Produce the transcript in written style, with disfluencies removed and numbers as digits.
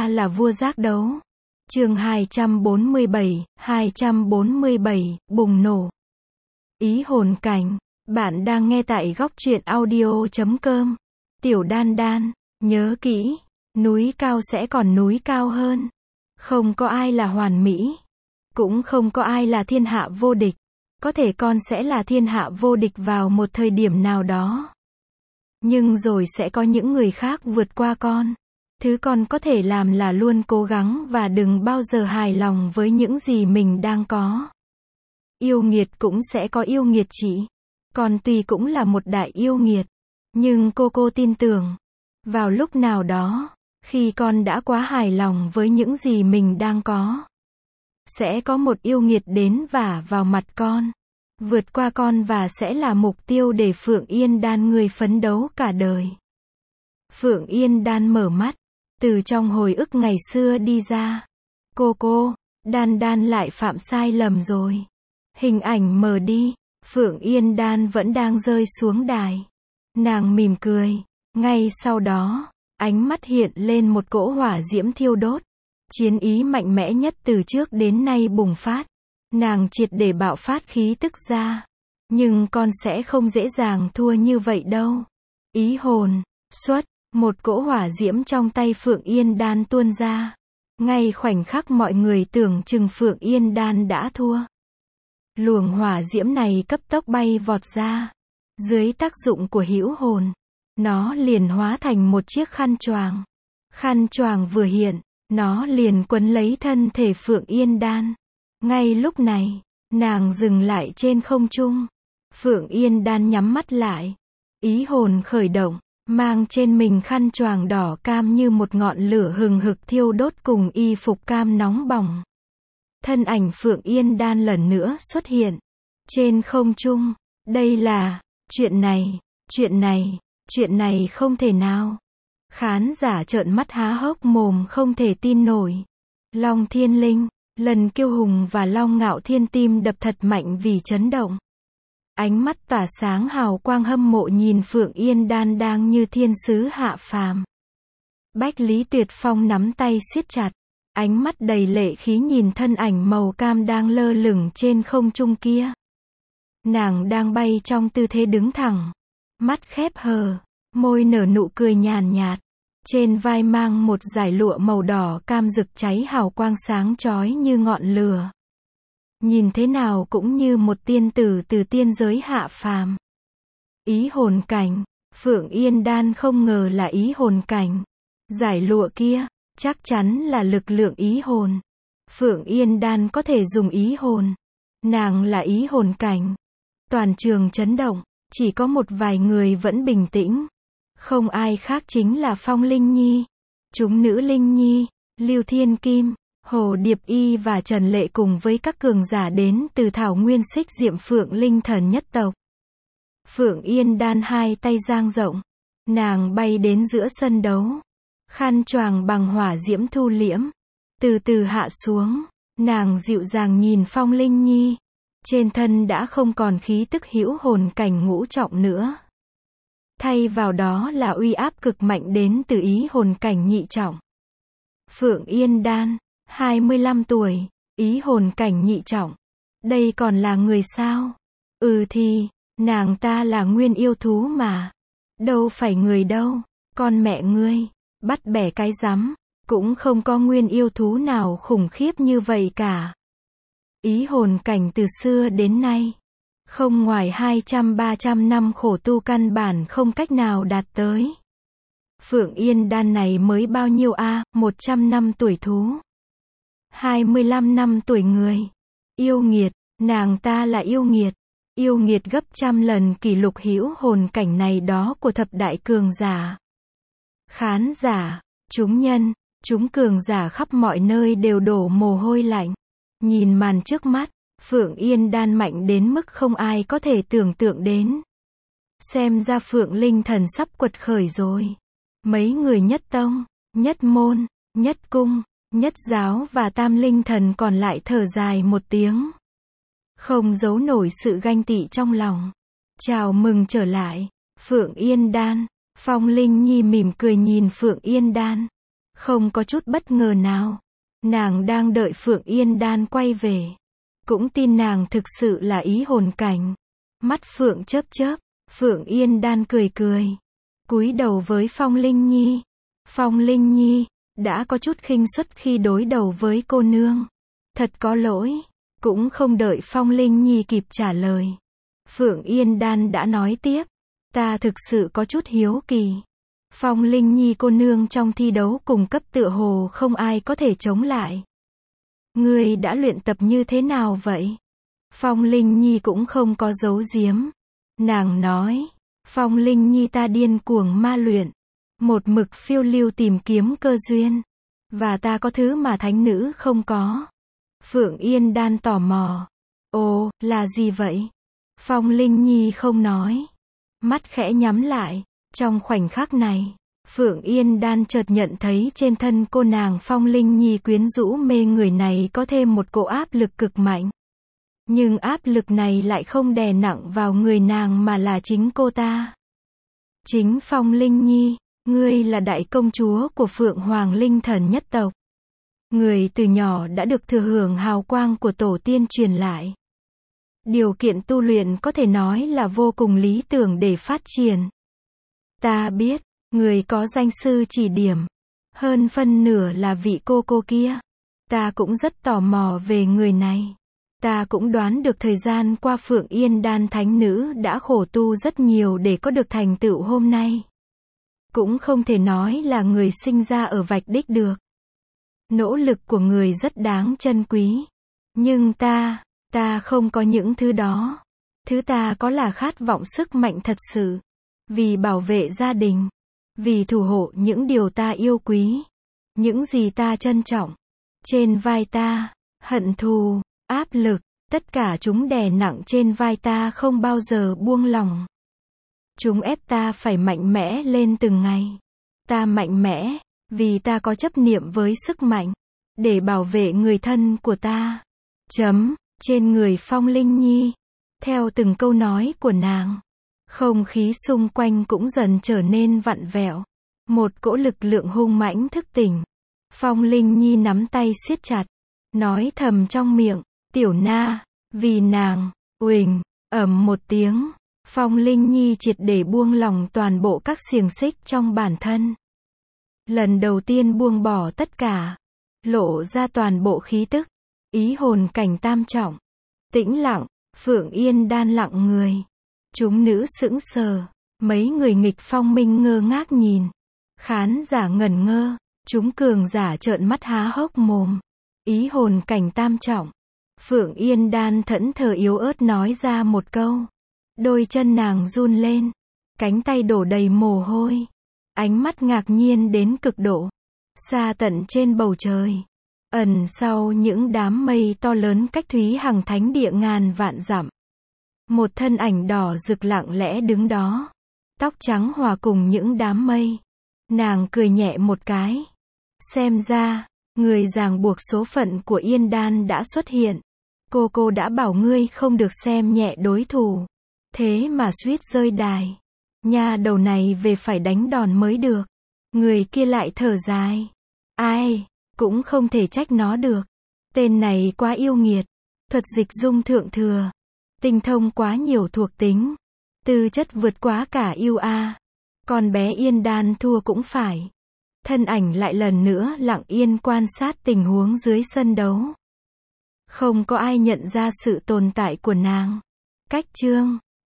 ta là vua giác đấu. Chương 247, bùng nổ. Ý hồn cảnh. Bạn đang nghe tại góc truyện audio.com. Tiểu Đan Đan, nhớ kỹ, núi cao sẽ còn núi cao hơn. Không có ai là hoàn mỹ. Cũng không có ai là thiên hạ vô địch. Có thể con sẽ là thiên hạ vô địch vào một thời điểm nào đó. Nhưng rồi sẽ có những người khác vượt qua con. Thứ con có thể làm là luôn cố gắng và đừng bao giờ hài lòng với những gì mình đang có. Yêu nghiệt cũng sẽ có yêu nghiệt chị. Con tuy cũng là một đại yêu nghiệt. Nhưng cô tin tưởng. Vào lúc nào đó, khi con đã quá hài lòng với những gì mình đang có, sẽ có một yêu nghiệt đến vả vào mặt con. Vượt qua con và sẽ là mục tiêu để Phượng Yên Đan người phấn đấu cả đời. Phượng Yên Đan mở mắt. Từ trong hồi ức ngày xưa đi ra. Cô, Đan Đan lại phạm sai lầm rồi. Hình ảnh mờ đi. Phượng Yên Đan vẫn đang rơi xuống đài. Nàng mỉm cười. Ngay sau đó, ánh mắt hiện lên một cỗ hỏa diễm thiêu đốt. Chiến ý mạnh mẽ nhất từ trước đến nay bùng phát. Nàng triệt để bạo phát khí tức ra. Nhưng con sẽ không dễ dàng thua như vậy đâu. Ý hồn, xuất. Một cỗ hỏa diễm trong tay Phượng Yên Đan tuôn ra. Ngay khoảnh khắc mọi người tưởng chừng Phượng Yên Đan đã thua. Luồng hỏa diễm này cấp tốc bay vọt ra. Dưới tác dụng của hữu hồn, nó liền hóa thành một chiếc khăn choàng. Khăn choàng vừa hiện, nó liền quấn lấy thân thể Phượng Yên Đan. Ngay lúc này, nàng dừng lại trên không trung. Phượng Yên Đan nhắm mắt lại. Ý hồn khởi động. Mang trên mình khăn choàng đỏ cam như một ngọn lửa hừng hực thiêu đốt cùng y phục cam nóng bỏng. Thân ảnh Phượng Yên Đan lần nữa xuất hiện. Trên không trung, đây là, chuyện này không thể nào. Khán giả trợn mắt há hốc mồm không thể tin nổi. Long Thiên Linh, Lần Kiêu Hùng và Long Ngạo Thiên tim đập thật mạnh vì chấn động. Ánh mắt tỏa sáng hào quang hâm mộ nhìn Phượng Yên Đan đang như thiên sứ hạ phàm. Bách Lý Tuyệt Phong nắm tay siết chặt. Ánh mắt đầy lệ khí nhìn thân ảnh màu cam đang lơ lửng trên không trung kia. Nàng đang bay trong tư thế đứng thẳng. Mắt khép hờ, môi nở nụ cười nhàn nhạt. Trên vai mang một dải lụa màu đỏ cam rực cháy hào quang sáng chói như ngọn lửa. Nhìn thế nào cũng như một tiên tử từ tiên giới hạ phàm. Ý hồn cảnh. Phượng Yên Đan không ngờ là ý hồn cảnh. Dải lụa kia, chắc chắn là lực lượng ý hồn. Phượng Yên Đan có thể dùng ý hồn. Nàng là ý hồn cảnh. Toàn trường chấn động, chỉ có một vài người vẫn bình tĩnh. Không ai khác chính là Phong Linh Nhi, chúng nữ Linh Nhi, Lưu Thiên Kim, Hồ Điệp Y và Trần Lệ cùng với các cường giả đến từ Thảo Nguyên Xích Diệm Phượng Linh Thần nhất tộc. Phượng Yên Đan hai tay dang rộng. Nàng bay đến giữa sân đấu. Khăn choàng bằng hỏa diễm thu liễm. Từ từ hạ xuống. Nàng dịu dàng nhìn Phong Linh Nhi. Trên thân đã không còn khí tức hữu hồn cảnh ngũ trọng nữa. Thay vào đó là uy áp cực mạnh đến từ ý hồn cảnh nhị trọng. Phượng Yên Đan, 25 tuổi, ý hồn cảnh nhị trọng. Đây còn là người sao? Thì, nàng ta là nguyên yêu thú mà. Đâu phải người đâu, con mẹ ngươi, bắt bẻ cái rắm, cũng không có nguyên yêu thú nào khủng khiếp như vậy cả. Ý hồn cảnh từ xưa đến nay, không ngoài 200-300 năm khổ tu căn bản không cách nào đạt tới. Phượng Yên Đan này mới bao nhiêu 100 năm tuổi thú. 25 năm tuổi người. Yêu nghiệt, nàng ta là yêu nghiệt. Yêu nghiệt gấp trăm lần kỷ lục hữu hồn cảnh này đó của thập đại cường giả. Khán giả, chúng nhân, chúng cường giả khắp mọi nơi đều đổ mồ hôi lạnh. Nhìn màn trước mắt, Phượng Yên Đan mạnh đến mức không ai có thể tưởng tượng đến. Xem ra Phượng Linh Thần sắp quật khởi rồi. Mấy người nhất tông, nhất môn, nhất cung, nhất giáo và tam linh thần còn lại thở dài một tiếng. Không giấu nổi sự ganh tị trong lòng. Chào mừng trở lại, Phượng Yên Đan. Phong Linh Nhi mỉm cười nhìn Phượng Yên Đan. Không có chút bất ngờ nào. Nàng đang đợi Phượng Yên Đan quay về. Cũng tin nàng thực sự là Ý Hồn Cảnh. Mắt Phượng chớp chớp, Phượng Yên Đan cười cười. Cúi đầu với Phong Linh Nhi. Phong Linh Nhi, đã có chút khinh suất khi đối đầu với cô nương. Thật có lỗi. Cũng không đợi Phong Linh Nhi kịp trả lời. Phượng Yên Đan đã nói tiếp. Ta thực sự có chút hiếu kỳ. Phong Linh Nhi cô nương trong thi đấu cùng cấp tựa hồ không ai có thể chống lại. Ngươi đã luyện tập như thế nào vậy? Phong Linh Nhi cũng không có giấu giếm. Nàng nói, Phong Linh Nhi ta điên cuồng ma luyện. Một mực phiêu lưu tìm kiếm cơ duyên. Và ta có thứ mà thánh nữ không có. Phượng Yên Đan tò mò. Ồ, là gì vậy? Phong Linh Nhi không nói. Mắt khẽ nhắm lại. Trong khoảnh khắc này, Phượng Yên Đan chợt nhận thấy trên thân cô nàng Phong Linh Nhi quyến rũ mê người này có thêm một cỗ áp lực cực mạnh. Nhưng áp lực này lại không đè nặng vào người nàng mà là chính cô ta. Chính Phong Linh Nhi, ngươi là đại công chúa của Phượng Hoàng Linh Thần nhất tộc. Người từ nhỏ đã được thừa hưởng hào quang của tổ tiên truyền lại. Điều kiện tu luyện có thể nói là vô cùng lý tưởng để phát triển. Ta biết, người có danh sư chỉ điểm. Hơn phân nửa là vị cô kia. Ta cũng rất tò mò về người này. Ta cũng đoán được thời gian qua Phượng Yên Đan thánh nữ đã khổ tu rất nhiều để có được thành tựu hôm nay. Cũng không thể nói là người sinh ra ở vạch đích được. Nỗ lực của người rất đáng trân quý. Nhưng ta không có những thứ đó. Thứ ta có là khát vọng sức mạnh thật sự. Vì bảo vệ gia đình. Vì thủ hộ những điều ta yêu quý. Những gì ta trân trọng. Trên vai ta, hận thù, áp lực, tất cả chúng đè nặng trên vai ta không bao giờ buông lỏng. Chúng ép ta phải mạnh mẽ lên từng ngày. Ta mạnh mẽ, vì ta có chấp niệm với sức mạnh. Để bảo vệ người thân của ta. Trên người Phong Linh Nhi. Theo từng câu nói của nàng. Không khí xung quanh cũng dần trở nên vặn vẹo. Một cỗ lực lượng hung mãnh thức tỉnh. Phong Linh Nhi nắm tay siết chặt. Nói thầm trong miệng. Tiểu Na. Vì nàng. Uỳnh. Ầm một tiếng. Phong Linh Nhi triệt để buông lỏng toàn bộ các xiềng xích trong bản thân. Lần đầu tiên buông bỏ tất cả. Lộ ra toàn bộ khí tức. Ý hồn cảnh tam trọng. Tĩnh lặng. Phượng Yên Đan lặng người. Chúng nữ sững sờ. Mấy người nghịch phong minh ngơ ngác nhìn. Khán giả ngẩn ngơ. Chúng cường giả trợn mắt há hốc mồm. Ý hồn cảnh tam trọng. Phượng Yên Đan thẫn thờ yếu ớt nói ra một câu. Đôi chân nàng run lên. Cánh tay đổ đầy mồ hôi. Ánh mắt ngạc nhiên đến cực độ. Xa tận trên bầu trời. Ẩn sau những đám mây to lớn cách Thúy Hằng Thánh Địa ngàn vạn dặm. Một thân ảnh đỏ rực lặng lẽ đứng đó. Tóc trắng hòa cùng những đám mây. Nàng cười nhẹ một cái. Xem ra, người ràng buộc số phận của Yên Đan đã xuất hiện. Cô đã bảo ngươi không được xem nhẹ đối thủ. Thế mà suýt rơi đài. Nha đầu này về phải đánh đòn mới được. Người kia lại thở dài. Ai, cũng không thể trách nó được. Tên này quá yêu nghiệt. Thuật dịch dung thượng thừa. Tinh thông quá nhiều thuộc tính. Tư chất vượt quá cả yêu a. Con bé Yên Đan thua cũng phải. Thân ảnh lại lần nữa lặng yên quan sát tình huống dưới sân đấu. Không có ai nhận ra sự tồn tại của nàng. Cách chương